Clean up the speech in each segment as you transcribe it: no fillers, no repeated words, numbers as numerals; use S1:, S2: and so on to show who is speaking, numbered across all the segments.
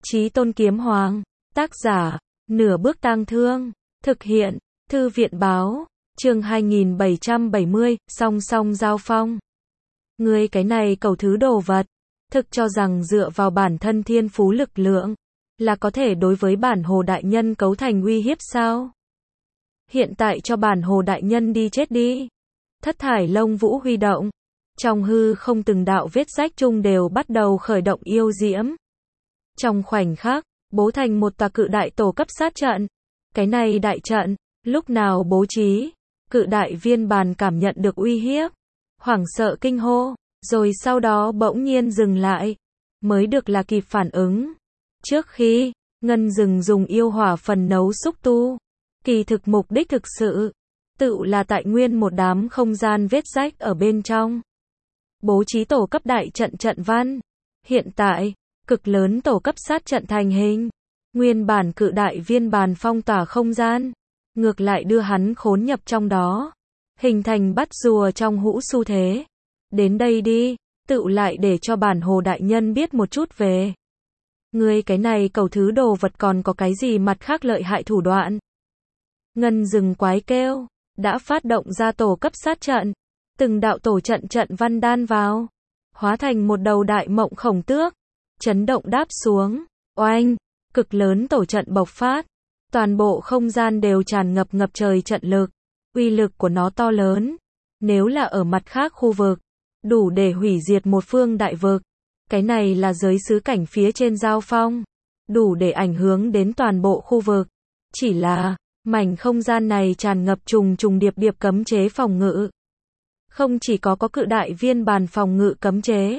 S1: Chí Tôn Kiếm Hoàng. Tác giả, Nửa Bước Tang Thương. Thực hiện, Thư viện Báo. Chương 2770, song song giao phong. Ngươi cái này cầu thứ đồ vật, thực cho rằng dựa vào bản thân thiên phú lực lượng, là có thể đối với bản Hồ Đại Nhân cấu thành uy hiếp sao? Hiện tại cho bản Hồ Đại Nhân đi chết đi. Thất thải lông vũ huy động. Trong hư không từng đạo vết rách chung đều bắt đầu khởi động yêu diễm. Trong khoảnh khắc, bố thành một tòa cự đại tổ cấp sát trận. Cái này đại trận, lúc nào bố trí, cự đại viên bàn cảm nhận được uy hiếp, hoảng sợ kinh hô, rồi sau đó bỗng nhiên dừng lại, mới được là kịp phản ứng. Trước khi, Ngân Dừng dùng yêu hỏa phần nấu xúc tu, kỳ thực mục đích thực sự, tự là tại nguyên một đám không gian vết rách ở bên trong. Bố trí tổ cấp đại trận trận văn. Hiện tại, cực lớn tổ cấp sát trận thành hình. Nguyên bản cự đại viên bàn phong tỏa không gian, ngược lại đưa hắn khốn nhập trong đó, hình thành bắt rùa trong hũ xu thế. Đến đây đi, tự lại để cho bản Hồ Đại Nhân biết một chút về ngươi cái này cầu thứ đồ vật còn có cái gì mặt khác lợi hại thủ đoạn. Ngân Dừng quái kêu, đã phát động ra tổ cấp sát trận, từng đạo tổ trận trận văn đan vào, hóa thành một đầu đại mộng khổng tước, chấn động đáp xuống, oanh, cực lớn tổ trận bộc phát, toàn bộ không gian đều tràn ngập ngập trời trận lực, uy lực của nó to lớn, nếu là ở mặt khác khu vực, đủ để hủy diệt một phương đại vực. Cái này là giới xứ cảnh phía trên giao phong, đủ để ảnh hưởng đến toàn bộ khu vực. Chỉ là, mảnh không gian này tràn ngập trùng trùng điệp điệp cấm chế phòng ngự. Không chỉ có cự đại viên bàn phòng ngự cấm chế,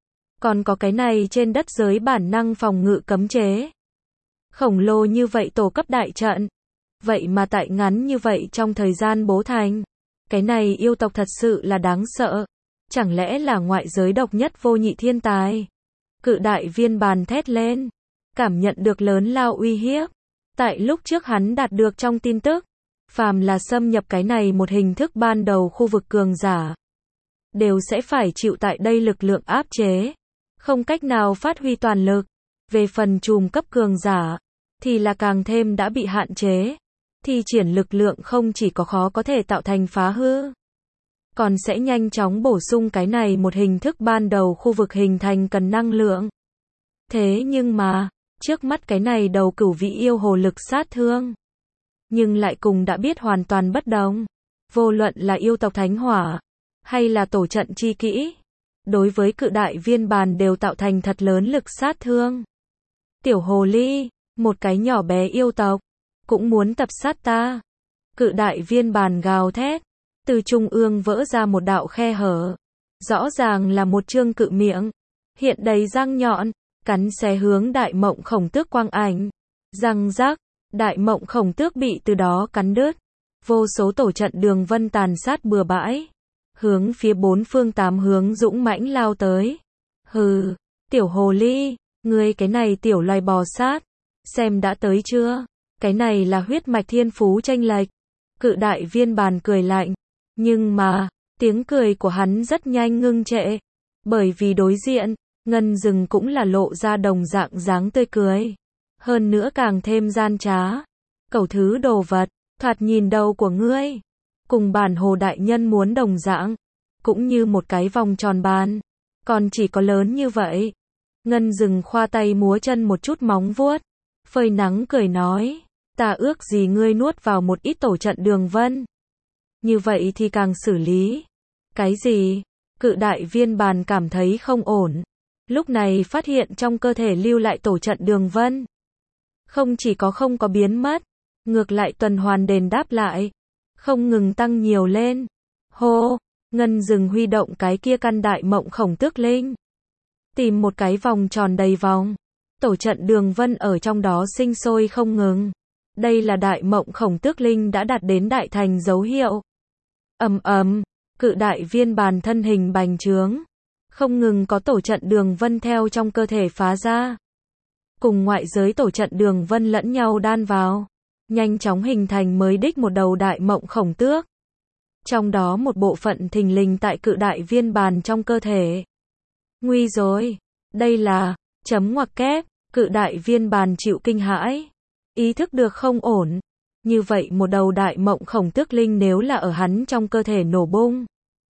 S1: còn có cái này trên đất giới bản năng phòng ngự cấm chế. Khổng lồ như vậy tổ cấp đại trận, vậy mà tại ngắn như vậy trong thời gian bố thành. Cái này yêu tộc thật sự là đáng sợ. Chẳng lẽ là ngoại giới độc nhất vô nhị thiên tài? Cự đại viên bàn thét lên, cảm nhận được lớn lao uy hiếp. Tại lúc trước hắn đạt được trong tin tức, phàm là xâm nhập cái này một hình thức ban đầu khu vực cường giả, đều sẽ phải chịu tại đây lực lượng áp chế, không cách nào phát huy toàn lực. Về phần trùm cấp cường giả, thì là càng thêm đã bị hạn chế. Thi triển lực lượng không chỉ có khó có thể tạo thành phá hư, còn sẽ nhanh chóng bổ sung cái này một hình thức ban đầu khu vực hình thành cần năng lượng. Thế nhưng mà, trước mắt cái này đầu cửu vị yêu hồ lực sát thương, nhưng lại cùng đã biết hoàn toàn bất đồng. Vô luận là yêu tộc thánh hỏa, hay là tổ trận chi kỹ, đối với cự đại viên bàn đều tạo thành thật lớn lực sát thương. Tiểu hồ ly, một cái nhỏ bé yêu tộc, cũng muốn tập sát ta. Cự đại viên bàn gào thét, từ trung ương vỡ ra một đạo khe hở. Rõ ràng là một trương cự miệng, hiện đầy răng nhọn, cắn xé hướng đại mộng khổng tước quang ảnh. Răng rắc, đại mộng khổng tước bị từ đó cắn đứt. Vô số tổ trận đường vân tàn sát bừa bãi, hướng phía bốn phương tám hướng dũng mãnh lao tới. Hừ, tiểu hồ ly, ngươi cái này tiểu loài bò sát, xem đã tới chưa? Cái này là huyết mạch thiên phú chênh lệch. Cự đại viên bàn cười lạnh, nhưng mà, tiếng cười của hắn rất nhanh ngưng trệ, bởi vì đối diện, Ngân Dừng cũng là lộ ra đồng dạng dáng tươi cười, hơn nữa càng thêm gian trá. Cầu thứ đồ vật, thoạt nhìn đầu của ngươi, cùng bản Hồ Đại Nhân muốn đồng dạng, cũng như một cái vòng tròn bàn, còn chỉ có lớn như vậy. Ngân Dừng khoa tay múa chân một chút móng vuốt, phơi nắng cười nói, ta ước gì ngươi nuốt vào một ít tổ trận đường vân. Như vậy thì càng xử lý. Cái gì? Cự đại viên bàn cảm thấy không ổn. Lúc này phát hiện trong cơ thể lưu lại tổ trận đường vân, không chỉ có không có biến mất, ngược lại tuần hoàn đền đáp lại, không ngừng tăng nhiều lên. Hô, Ngân Dừng huy động cái kia căn đại mộng khổng tước linh, tìm một cái vòng tròn đầy vòng, tổ trận đường vân ở trong đó sinh sôi không ngừng. Đây là đại mộng khổng tước linh đã đạt đến đại thành dấu hiệu. Ầm ầm, cự đại viên bàn thân hình bành trướng, không ngừng có tổ trận đường vân theo trong cơ thể phá ra, cùng ngoại giới tổ trận đường vân lẫn nhau đan vào, nhanh chóng hình thành mới đích một đầu đại mộng khổng tước. Trong đó một bộ phận thình lình tại cự đại viên bàn trong cơ thể. Nguy rồi, đây là chấm ngoặc kép, Cự đại viên bàn chịu kinh hãi, ý thức được không ổn. Như vậy một đầu đại mộng khổng tước linh nếu là ở hắn trong cơ thể nổ bung,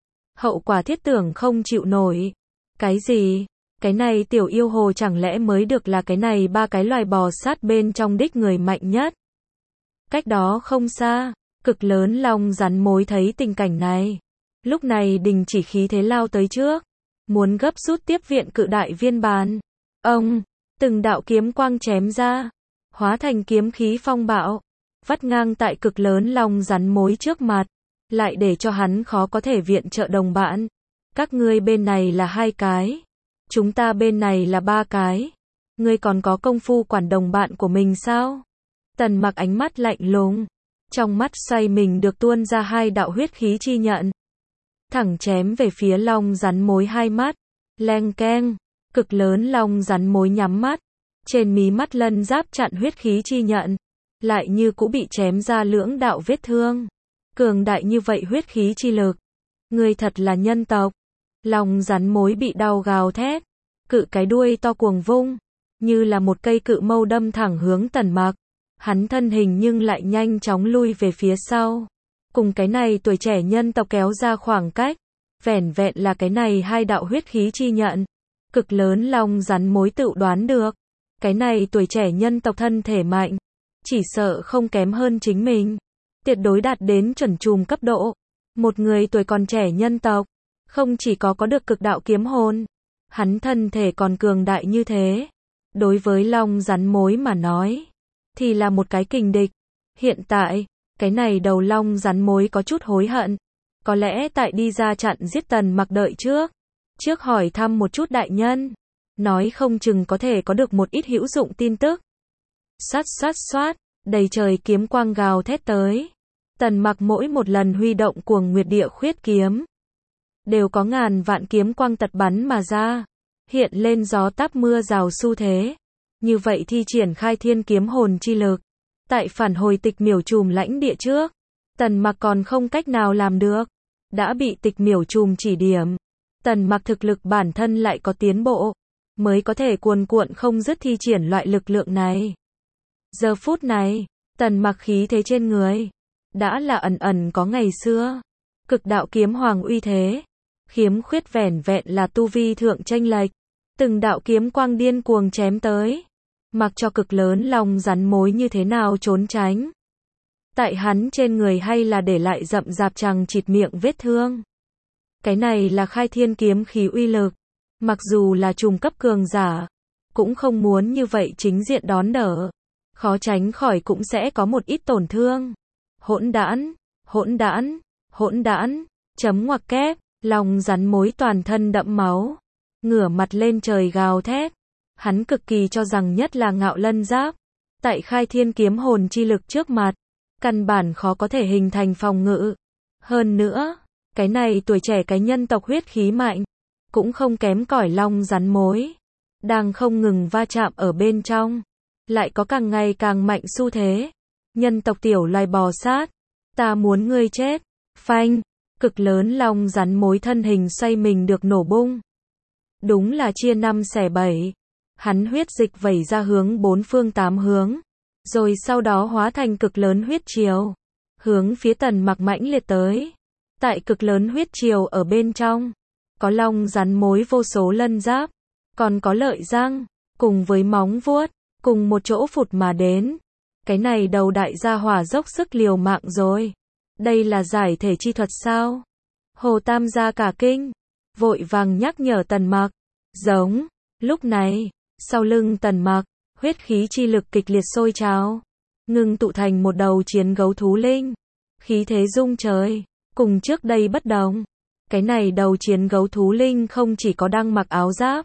S1: hậu quả thiết tưởng không chịu nổi. Cái gì? Cái này tiểu yêu hồ chẳng lẽ mới được là cái này ba cái loài bò sát bên trong đích người mạnh nhất? Cách đó không xa, cực lớn long rắn mối thấy tình cảnh này. Lúc này đình chỉ khí thế lao tới trước, muốn gấp rút tiếp viện cự đại viên bàn. Ông, từng đạo kiếm quang chém ra, hóa thành kiếm khí phong bạo, vắt ngang tại cực lớn long rắn mối trước mặt, lại để cho hắn khó có thể viện trợ đồng bạn. Các ngươi bên này là 2 cái, chúng ta bên này là 3 cái. Ngươi còn có công phu quản đồng bạn của mình sao? Tần Mặc ánh mắt lạnh lùng, trong mắt xoay mình được tuôn ra 2 đạo huyết khí chi nhận, thẳng chém về phía long rắn mối 2 mắt. Leng keng, cực lớn long rắn mối nhắm mắt, trên mí mắt lân giáp chặn huyết khí chi nhận, lại như cũ bị chém ra lưỡng đạo vết thương. Cường đại như vậy huyết khí chi lực, ngươi thật là nhân tộc. Long rắn mối bị đau gào thét, cự cái đuôi to cuồng vung, như là một cây cự mâu đâm thẳng hướng Tần Mặc. Hắn thân hình nhưng lại nhanh chóng lui về phía sau, cùng cái này tuổi trẻ nhân tộc kéo ra khoảng cách. Vẻn vẹn là cái này 2 đạo huyết khí chi nhận, cực lớn long rắn mối tự đoán được, cái này tuổi trẻ nhân tộc thân thể mạnh, chỉ sợ không kém hơn chính mình, tuyệt đối đạt đến chuẩn trùm cấp độ. Một người tuổi còn trẻ nhân tộc, không chỉ có được cực đạo kiếm hồn, hắn thân thể còn cường đại như thế. Đối với long rắn mối mà nói, thì là một cái kình địch. Hiện tại, cái này đầu long rắn mối có chút hối hận. Có lẽ tại đi ra chặn giết Tần Mặc đợi trước hỏi thăm một chút đại nhân, nói không chừng có thể có được một ít hữu dụng tin tức. Xoát xoát xoát, đầy trời kiếm quang gào thét tới. Tần Mặc mỗi một lần huy động Cuồng Nguyệt Địa Khuyết kiếm, đều có ngàn vạn kiếm quang tật bắn mà ra, hiện lên gió táp mưa rào xu thế. Như vậy thi triển khai thiên kiếm hồn chi lực, tại phản hồi Tịch Miểu Trùm lãnh địa trước, Tần Mặc còn không cách nào làm được, đã bị Tịch Miểu Trùm chỉ điểm. Tần Mặc thực lực bản thân lại có tiến bộ, mới có thể cuồn cuộn không dứt thi triển loại lực lượng này. Giờ phút này, Tần Mặc khí thế trên người, đã là ẩn ẩn có ngày xưa. Cực đạo kiếm hoàng uy thế, khiếm khuyết vẻn vẹn là tu vi thượng chênh lệch. Từng đạo kiếm quang điên cuồng chém tới, mặc cho cực lớn long rắn mối như thế nào trốn tránh, tại hắn trên người hay là để lại rậm rạp chằng chịt miệng vết thương. Cái này là khai thiên kiếm khí uy lực, mặc dù là trùng cấp cường giả, cũng không muốn như vậy chính diện đón đỡ, khó tránh khỏi cũng sẽ có một ít tổn thương. Hỗn đản, hỗn đản, hỗn đản, chấm ngoặc kép, long rắn mối toàn thân đẫm máu, ngửa mặt lên trời gào thét. Hắn cực kỳ cho rằng nhất là ngạo lân giáp, tại khai thiên kiếm hồn chi lực trước mặt, căn bản khó có thể hình thành phòng ngự. Hơn nữa, cái này tuổi trẻ cái nhân tộc huyết khí mạnh, cũng không kém cỏi long rắn mối, đang không ngừng va chạm ở bên trong, lại có càng ngày càng mạnh xu thế. Nhân tộc tiểu loài bò sát, ta muốn ngươi chết. Phanh, cực lớn long rắn mối thân hình xoay mình được nổ bung. Đúng là chia 5 xẻ 7. Hắn huyết dịch vẩy ra hướng 4 phương 8 hướng, rồi sau đó hóa thành cực lớn huyết triều, hướng phía Tần Mặc mãnh liệt tới. Tại cực lớn huyết triều ở bên trong, có long rắn mối vô số lân giáp, còn có lợi răng, cùng với móng vuốt, cùng một chỗ phụt mà đến. Cái này đầu đại gia hỏa dốc sức liều mạng rồi. Đây là giải thể chi thuật sao? Hồ Tam gia cả kinh, vội vàng nhắc nhở Tần Mặc. Giống, lúc này, sau lưng Tần Mặc, huyết khí chi lực kịch liệt sôi trào, ngưng tụ thành một đầu chiến gấu thú linh, khí thế rung trời. Cùng trước đây bất đồng, cái này đầu chiến gấu thú linh không chỉ có đang mặc áo giáp,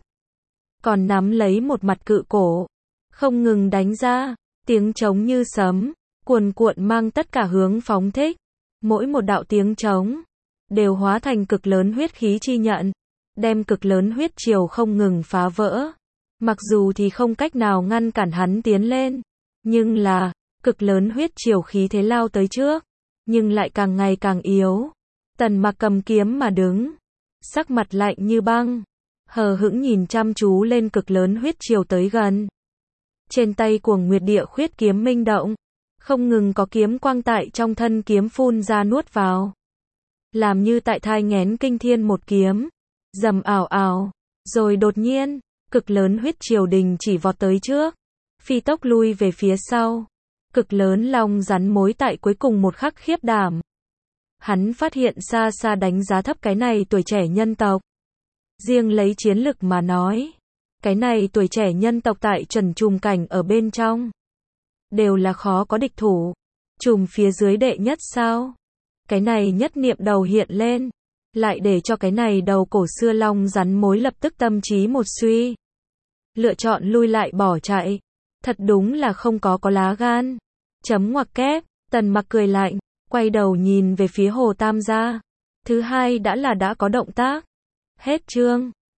S1: còn nắm lấy một mặt cự cổ, không ngừng đánh ra, tiếng trống như sấm, cuồn cuộn mang tất cả hướng phóng thích. Mỗi một đạo tiếng trống đều hóa thành cực lớn huyết khí chi nhận, đem cực lớn huyết triều không ngừng phá vỡ. Mặc dù thì không cách nào ngăn cản hắn tiến lên, nhưng là, cực lớn huyết triều khí thế lao tới trước, nhưng lại càng ngày càng yếu. Tần Mặc cầm kiếm mà đứng, sắc mặt lạnh như băng, hờ hững nhìn chăm chú lên cực lớn huyết triều tới gần. Trên tay Cuồng Nguyệt Địa Khuyết kiếm minh động, không ngừng có kiếm quang tại trong thân kiếm phun ra nuốt vào. Làm như tại thai nghén kinh thiên một kiếm, rầm ảo ảo, rồi đột nhiên, cực lớn huyết triều đình chỉ vọt tới trước, phi tốc lui về phía sau. Cực lớn long rắn mối tại cuối cùng một khắc khiếp đảm. Hắn phát hiện xa xa đánh giá thấp cái này tuổi trẻ nhân tộc. Riêng lấy chiến lực mà nói, cái này tuổi trẻ nhân tộc tại Trần Trùm cảnh ở bên trong, đều là khó có địch thủ. Trùm phía dưới đệ nhất sao? Cái này nhất niệm đầu hiện lên, lại để cho cái này đầu cổ xưa long rắn mối lập tức tâm trí một suy. Lựa chọn lui lại bỏ chạy. Thật đúng là không có lá gan. Chấm ngoặc kép, Tần Mặc cười lạnh, quay đầu nhìn về phía Hồ Tam gia. Thứ hai đã có động tác. Hết chương.